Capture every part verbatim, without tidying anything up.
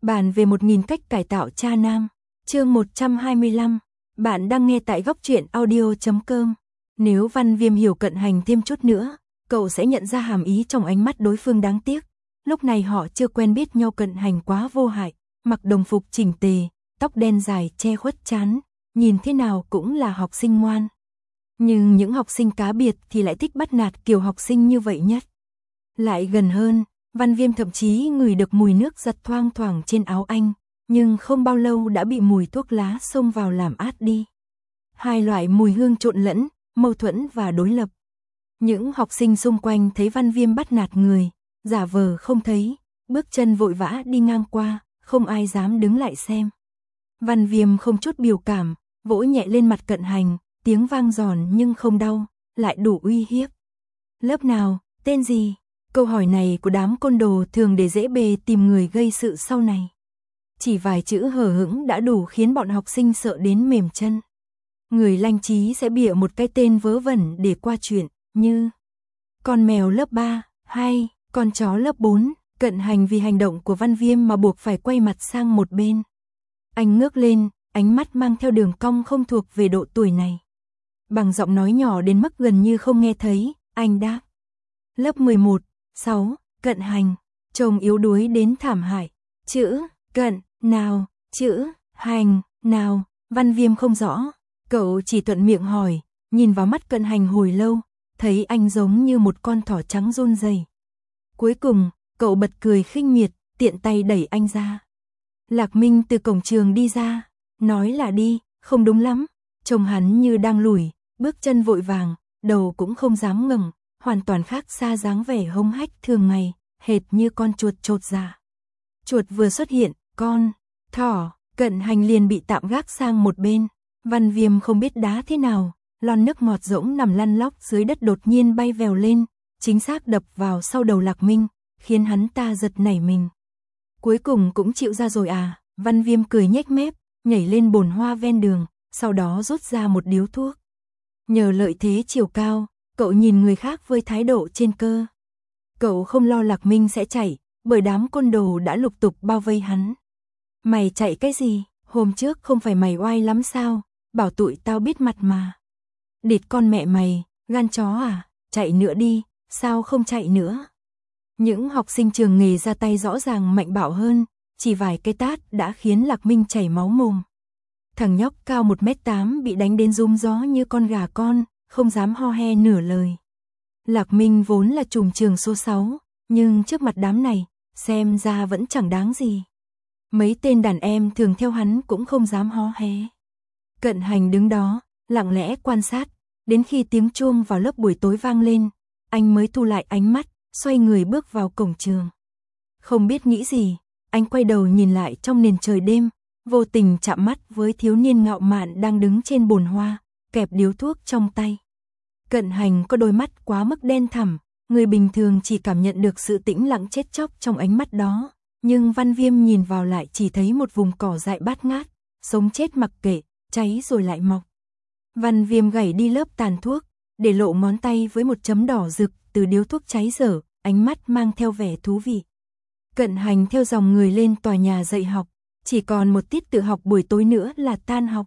Bàn về một nghìn cách cải tạo cha nam, chương một trăm hai mươi lăm. Bạn đang nghe tại góc truyện audio chấm com. Nếu Văn Viêm hiểu Cận Hành thêm chút nữa, cậu sẽ nhận ra hàm ý trong ánh mắt đối phương đáng tiếc. Lúc này họ chưa quen biết nhau, Cận Hành quá vô hại, mặc đồng phục chỉnh tề, tóc đen dài che khuất trán, nhìn thế nào cũng là học sinh ngoan. Nhưng những học sinh cá biệt thì lại thích bắt nạt kiểu học sinh như vậy nhất. Lại gần hơn, Văn Viêm thậm chí ngửi được mùi nước giặt thoang thoảng trên áo anh, nhưng không bao lâu đã bị mùi thuốc lá xông vào làm át đi. Hai loại mùi hương trộn lẫn, mâu thuẫn và đối lập. Những học sinh xung quanh thấy Văn Viêm bắt nạt người, giả vờ không thấy, bước chân vội vã đi ngang qua, không ai dám đứng lại xem. Văn Viêm không chút biểu cảm, vỗ nhẹ lên mặt Cận Hành, tiếng vang giòn nhưng không đau, lại đủ uy hiếp. Lớp nào, tên gì? Câu hỏi này của đám côn đồ thường để dễ bề tìm người gây sự sau này. Chỉ vài chữ hờ hững đã đủ khiến bọn học sinh sợ đến mềm chân. Người lanh trí sẽ bịa một cái tên vớ vẩn để qua chuyện, như con mèo lớp ba, hay con chó lớp bốn. Cận Hành vì hành động của Văn Viêm mà buộc phải quay mặt sang một bên. Anh ngước lên, ánh mắt mang theo đường cong không thuộc về độ tuổi này. Bằng giọng nói nhỏ đến mức gần như không nghe thấy, anh đáp: lớp mười một, sáu, Cận Hành. Trông yếu đuối đến thảm hại. Chữ Cận nào, chữ Hành nào? Văn Viêm không rõ. Cậu chỉ thuận miệng hỏi, nhìn vào mắt Cận Hành hồi lâu, thấy anh giống như một con thỏ trắng run rẩy. Cuối cùng, cậu bật cười khinh miệt, tiện tay đẩy anh ra. Lạc Minh từ cổng trường đi ra, nói là đi, không đúng lắm. Trông hắn như đang lủi, bước chân vội vàng, đầu cũng không dám ngẩng, hoàn toàn khác xa dáng vẻ hống hách thường ngày, hệt như con chuột chột dạ. Chuột vừa xuất hiện, con thỏ Cận Hành liền bị tạm gác sang một bên. Văn Viêm không biết đá thế nào, lon nước ngọt rỗng nằm lăn lóc dưới đất đột nhiên bay vèo lên, chính xác đập vào sau đầu Lạc Minh, khiến hắn ta giật nảy mình. Cuối cùng cũng chịu ra rồi à? Văn Viêm cười nhếch mép, nhảy lên bồn hoa ven đường, sau đó rút ra một điếu thuốc. Nhờ lợi thế chiều cao, cậu nhìn người khác với thái độ trên cơ. Cậu không lo Lạc Minh sẽ chạy, bởi đám côn đồ đã lục tục bao vây hắn. Mày chạy cái gì? Hôm trước không phải mày oai lắm sao? Bảo tụi tao biết mặt mà. Địt con mẹ mày, gan chó à? Chạy nữa đi, sao không chạy nữa? Những học sinh trường nghề ra tay rõ ràng mạnh bạo hơn, chỉ vài cái tát đã khiến Lạc Minh chảy máu mồm. Thằng nhóc cao một mét tám bị đánh đến rúm gió như con gà con, không dám ho he nửa lời. Lạc Minh vốn là trùm trường số sáu, nhưng trước mặt đám này, xem ra vẫn chẳng đáng gì. Mấy tên đàn em thường theo hắn cũng không dám ho he. Cận Hành đứng đó, lặng lẽ quan sát, đến khi tiếng chuông vào lớp buổi tối vang lên, anh mới thu lại ánh mắt, xoay người bước vào cổng trường. Không biết nghĩ gì, anh quay đầu nhìn lại trong nền trời đêm, vô tình chạm mắt với thiếu niên ngạo mạn đang đứng trên bồn hoa, kẹp điếu thuốc trong tay. Cận Hành có đôi mắt quá mức đen thẳm, người bình thường chỉ cảm nhận được sự tĩnh lặng chết chóc trong ánh mắt đó, nhưng Văn Viêm nhìn vào lại chỉ thấy một vùng cỏ dại bát ngát, sống chết mặc kệ, cháy rồi lại mọc. Văn Viêm gảy đi lớp tàn thuốc, để lộ ngón tay với một chấm đỏ rực từ điếu thuốc cháy dở, ánh mắt mang theo vẻ thú vị. Cận Hành theo dòng người lên tòa nhà dạy học, chỉ còn một tiết tự học buổi tối nữa là tan học.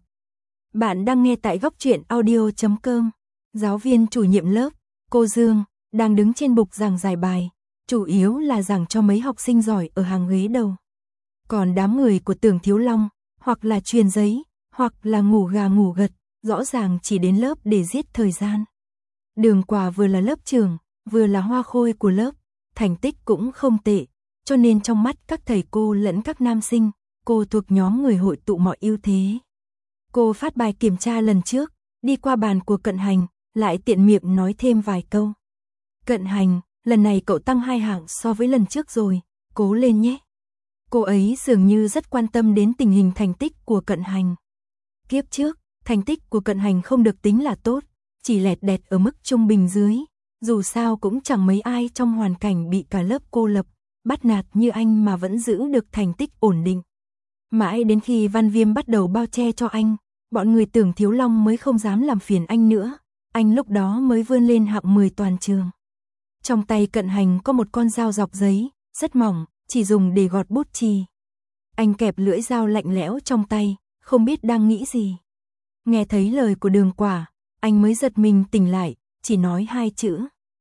Bạn đang nghe tại góc truyện audio chấm com. Giáo viên chủ nhiệm lớp, cô Dương, đang đứng trên bục giảng giải bài, chủ yếu là giảng cho mấy học sinh giỏi ở hàng ghế đầu. Còn đám người của Tưởng Thiếu Long, hoặc là truyền giấy, hoặc là ngủ gà ngủ gật, rõ ràng chỉ đến lớp để giết thời gian. Đường Quả vừa là lớp trưởng, vừa là hoa khôi của lớp, thành tích cũng không tệ, cho nên trong mắt các thầy cô lẫn các nam sinh, cô thuộc nhóm người hội tụ mọi ưu thế. Cô phát bài kiểm tra lần trước, đi qua bàn của Cận Hành, lại tiện miệng nói thêm vài câu. Cận Hành, lần này cậu tăng hai hạng so với lần trước rồi, cố lên nhé. Cô ấy dường như rất quan tâm đến tình hình thành tích của Cận Hành. Kiếp trước, thành tích của Cận Hành không được tính là tốt, chỉ lẹt đẹt ở mức trung bình dưới, dù sao cũng chẳng mấy ai trong hoàn cảnh bị cả lớp cô lập, bắt nạt như anh mà vẫn giữ được thành tích ổn định. Mãi đến khi Văn Viêm bắt đầu bao che cho anh, bọn người Tưởng Thiếu Long mới không dám làm phiền anh nữa, anh lúc đó mới vươn lên hạng mười toàn trường. Trong tay Cận Hành có một con dao dọc giấy, rất mỏng, chỉ dùng để gọt bút chì. Anh kẹp lưỡi dao lạnh lẽo trong tay, không biết đang nghĩ gì. Nghe thấy lời của Đường Quả, anh mới giật mình tỉnh lại, chỉ nói hai chữ.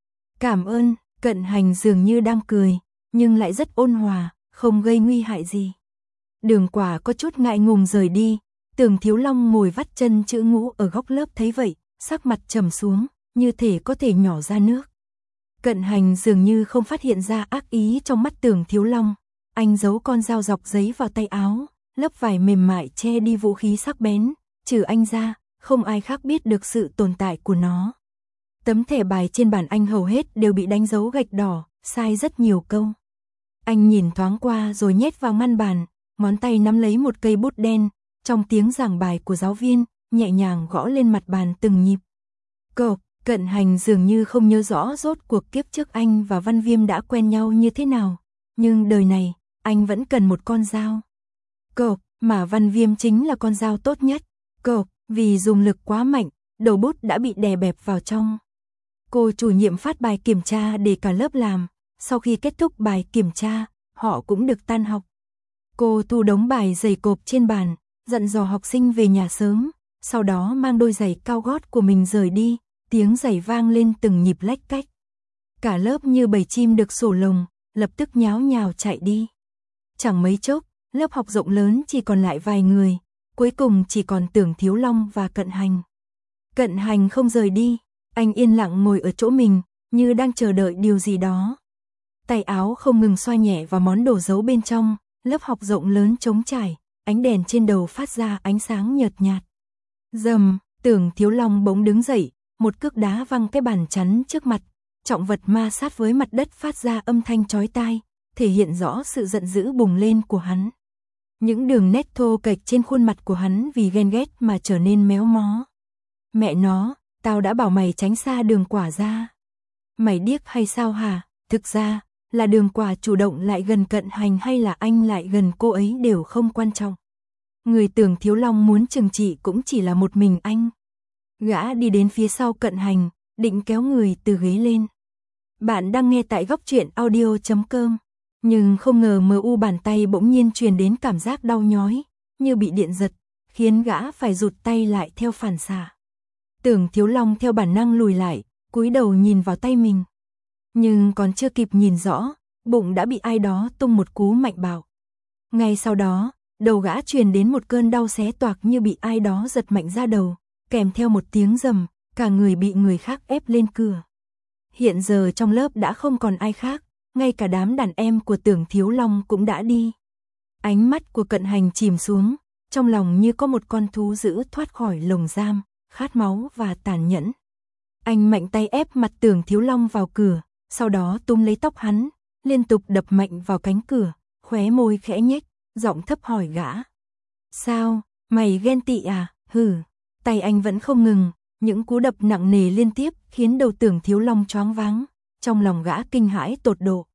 Cảm ơn. Cận Hành dường như đang cười, nhưng lại rất ôn hòa, không gây nguy hại gì. Đường Quả có chút ngại ngùng rời đi, Tưởng Thiếu Long ngồi vắt chân chữ ngũ ở góc lớp thấy vậy, sắc mặt trầm xuống, như thể có thể nhỏ ra nước. Cận Hành dường như không phát hiện ra ác ý trong mắt Tưởng Thiếu Long, anh giấu con dao dọc giấy vào tay áo, lớp vải mềm mại che đi vũ khí sắc bén, trừ anh ra, không ai khác biết được sự tồn tại của nó. Tấm thẻ bài trên bàn anh hầu hết đều bị đánh dấu gạch đỏ, sai rất nhiều câu. Anh nhìn thoáng qua rồi nhét vào ngăn bàn, ngón tay nắm lấy một cây bút đen, trong tiếng giảng bài của giáo viên, nhẹ nhàng gõ lên mặt bàn từng nhịp. Cậu, Cận Hành dường như không nhớ rõ rốt cuộc kiếp trước anh và Văn Viêm đã quen nhau như thế nào, nhưng đời này, anh vẫn cần một con dao. Cậu, mà Văn Viêm chính là con dao tốt nhất. Cậu, vì dùng lực quá mạnh, đầu bút đã bị đè bẹp vào trong. Cô chủ nhiệm phát bài kiểm tra để cả lớp làm, sau khi kết thúc bài kiểm tra, họ cũng được tan học. Cô thu đống bài dày cộp trên bàn, dặn dò học sinh về nhà sớm, sau đó mang đôi giày cao gót của mình rời đi, tiếng giày vang lên từng nhịp lách cách. Cả lớp như bầy chim được sổ lồng, lập tức nháo nhào chạy đi. Chẳng mấy chốc, lớp học rộng lớn chỉ còn lại vài người, cuối cùng chỉ còn Tưởng Thiếu Long và Cận Hành. Cận Hành không rời đi, anh yên lặng ngồi ở chỗ mình, như đang chờ đợi điều gì đó. Tay áo không ngừng xoa nhẹ vào món đồ giấu bên trong, lớp học rộng lớn trống trải, ánh đèn trên đầu phát ra ánh sáng nhợt nhạt. Rầm, Tưởng Thiếu Long bỗng đứng dậy, một cước đá văng cái bàn chắn trước mặt, trọng vật ma sát với mặt đất phát ra âm thanh chói tai, thể hiện rõ sự giận dữ bùng lên của hắn. Những đường nét thô kệch trên khuôn mặt của hắn vì ghen ghét mà trở nên méo mó. Mẹ nó, tao đã bảo mày tránh xa Đường Quả ra. Mày điếc hay sao hả? Thực ra, là Đường Quả chủ động lại gần Cận Hành hay là anh lại gần cô ấy đều không quan trọng. Người Tưởng Thiếu Long muốn trừng trị cũng chỉ là một mình anh. Gã đi đến phía sau Cận Hành, định kéo người từ ghế lên. Bạn đang nghe tại góc truyện audio chấm com. Nhưng không ngờ mờ u bàn tay bỗng nhiên truyền đến cảm giác đau nhói, như bị điện giật, khiến gã phải rụt tay lại theo phản xạ. Tưởng Thiếu Long theo bản năng lùi lại, cúi đầu nhìn vào tay mình. Nhưng còn chưa kịp nhìn rõ, bụng đã bị ai đó tung một cú mạnh bạo. Ngay sau đó, đầu gã truyền đến một cơn đau xé toạc như bị ai đó giật mạnh ra đầu, kèm theo một tiếng rầm, cả người bị người khác ép lên cửa. Hiện giờ trong lớp đã không còn ai khác, ngay cả đám đàn em của Tưởng Thiếu Long cũng đã đi. Ánh mắt của Cận Hành chìm xuống, trong lòng như có một con thú dữ thoát khỏi lồng giam, khát máu và tàn nhẫn. Anh mạnh tay ép mặt Tưởng Thiếu Long vào cửa, sau đó túm lấy tóc hắn, liên tục đập mạnh vào cánh cửa, khóe môi khẽ nhếch, giọng thấp hỏi gã. Sao, mày ghen tị à? Hừ. Tay anh vẫn không ngừng, những cú đập nặng nề liên tiếp khiến đầu Tưởng Thiếu Long choáng váng, trong lòng gã kinh hãi tột độ.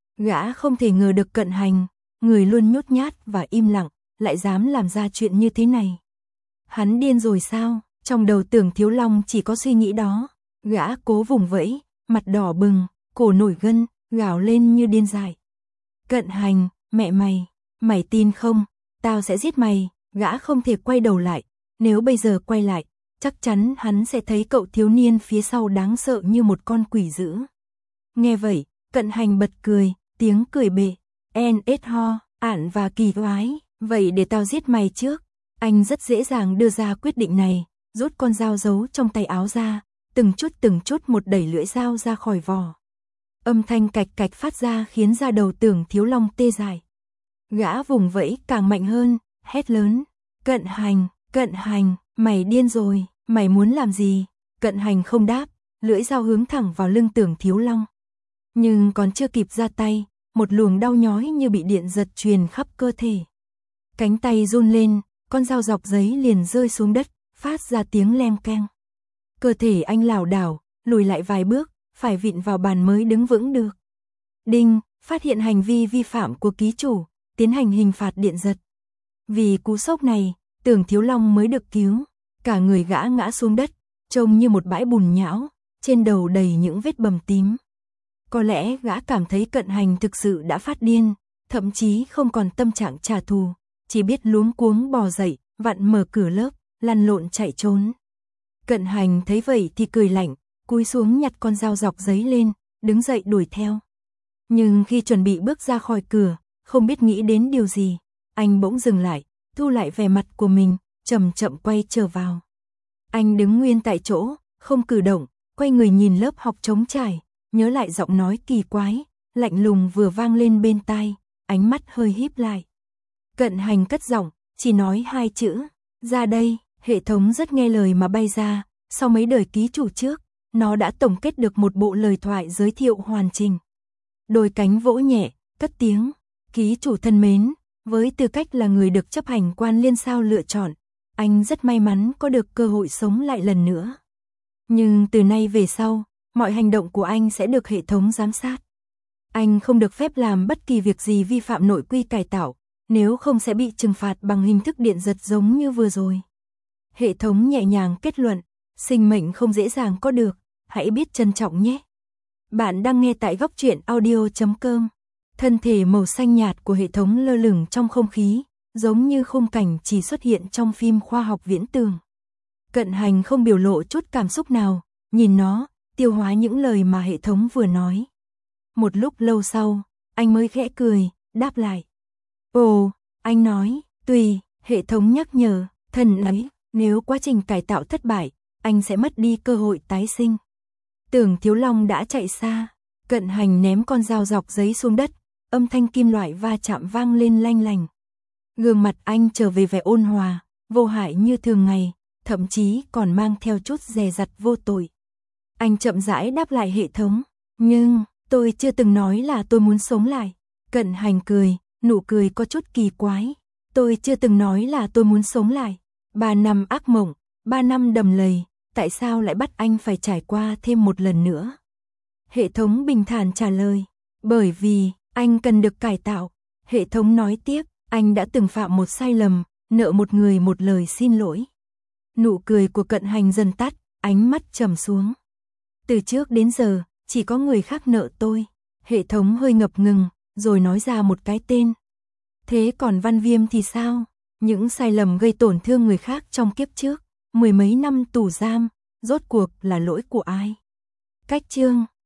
Gã không thể ngờ được Cận Hành, người luôn nhút nhát và im lặng, lại dám làm ra chuyện như thế này. Hắn điên rồi sao? Trong đầu Tưởng Thiếu Long chỉ có suy nghĩ đó. Gã cố vùng vẫy, mặt đỏ bừng, cổ nổi gân, gào lên như điên dại. Cận Hành, mẹ mày, mày tin không? Tao sẽ giết mày. Gã không thể quay đầu lại, nếu bây giờ quay lại, chắc chắn hắn sẽ thấy cậu thiếu niên phía sau đáng sợ như một con quỷ dữ. Nghe vậy, Cận Hành bật cười, tiếng cười bệ, en ết ho, ản và kỳ quái, vậy để tao giết mày trước. Anh rất dễ dàng đưa ra quyết định này, rút con dao giấu trong tay áo ra, từng chút từng chút một đẩy lưỡi dao ra khỏi vỏ. Âm thanh cạch cạch phát ra khiến da đầu Tưởng Thiếu Long tê dại. Gã vùng vẫy càng mạnh hơn, hét lớn, Cận Hành, Cận Hành, mày điên rồi, mày muốn làm gì? Cận Hành không đáp, lưỡi dao hướng thẳng vào lưng Tưởng Thiếu Long. Nhưng còn chưa kịp ra tay, một luồng đau nhói như bị điện giật truyền khắp cơ thể. Cánh tay run lên, con dao dọc giấy liền rơi xuống đất, phát ra tiếng leng keng. Cơ thể anh lảo đảo, lùi lại vài bước, phải vịn vào bàn mới đứng vững được. Đinh, phát hiện hành vi vi phạm của ký chủ, tiến hành hình phạt điện giật. Vì cú sốc này, Tưởng Thiếu Long mới được cứu, cả người gã ngã xuống đất, trông như một bãi bùn nhão, trên đầu đầy những vết bầm tím. Có lẽ gã cảm thấy Cận Hành thực sự đã phát điên, thậm chí không còn tâm trạng trả thù, chỉ biết luống cuống bò dậy, vặn mở cửa lớp, lăn lộn chạy trốn. Cận Hành thấy vậy thì cười lạnh, cúi xuống nhặt con dao dọc giấy lên, đứng dậy đuổi theo. Nhưng khi chuẩn bị bước ra khỏi cửa, không biết nghĩ đến điều gì, anh bỗng dừng lại, thu lại vẻ mặt của mình, chậm chậm quay trở vào. Anh đứng nguyên tại chỗ, không cử động, quay người nhìn lớp học trống trải, nhớ lại giọng nói kỳ quái, lạnh lùng vừa vang lên bên tai, ánh mắt hơi híp lại. Cận Hành cất giọng, chỉ nói hai chữ, ra đây. Hệ thống rất nghe lời mà bay ra, sau mấy đời ký chủ trước, nó đã tổng kết được một bộ lời thoại giới thiệu hoàn chỉnh. Đôi cánh vỗ nhẹ, cất tiếng, ký chủ thân mến, với tư cách là người được chấp hành quan liên sao lựa chọn, anh rất may mắn có được cơ hội sống lại lần nữa. Nhưng từ nay về sau, mọi hành động của anh sẽ được hệ thống giám sát. Anh không được phép làm bất kỳ việc gì vi phạm nội quy cải tạo, nếu không sẽ bị trừng phạt bằng hình thức điện giật giống như vừa rồi. Hệ thống nhẹ nhàng kết luận, sinh mệnh không dễ dàng có được, hãy biết trân trọng nhé. Bạn đang nghe tại góc truyện audio chấm com. Thân thể màu xanh nhạt của hệ thống lơ lửng trong không khí, giống như khung cảnh chỉ xuất hiện trong phim khoa học viễn tưởng. Cận Hành không biểu lộ chút cảm xúc nào, nhìn nó, tiêu hóa những lời mà hệ thống vừa nói. Một lúc lâu sau, anh mới khẽ cười, đáp lại. Ồ, anh nói, tùy, hệ thống nhắc nhở, thần ấy. Nếu quá trình cải tạo thất bại, anh sẽ mất đi cơ hội tái sinh. Tưởng Thiếu Long đã chạy xa, Cận Hành ném con dao dọc giấy xuống đất, âm thanh kim loại va chạm vang lên lanh lành. Gương mặt anh trở về vẻ ôn hòa, vô hại như thường ngày, thậm chí còn mang theo chút dè dặt vô tội. Anh chậm rãi đáp lại hệ thống, nhưng tôi chưa từng nói là tôi muốn sống lại. Cận Hành cười, nụ cười có chút kỳ quái. Tôi chưa từng nói là tôi muốn sống lại. Ba năm ác mộng, ba năm đầm lầy, tại sao lại bắt anh phải trải qua thêm một lần nữa? Hệ thống bình thản trả lời, bởi vì anh cần được cải tạo. Hệ thống nói tiếp, anh đã từng phạm một sai lầm, nợ một người một lời xin lỗi. Nụ cười của Cận Hành dần tắt, ánh mắt trầm xuống. Từ trước đến giờ, chỉ có người khác nợ tôi. Hệ thống hơi ngập ngừng, rồi nói ra một cái tên. Thế còn Văn Viêm thì sao? Những sai lầm gây tổn thương người khác trong kiếp trước, mười mấy năm tù giam, rốt cuộc là lỗi của ai? Cách chương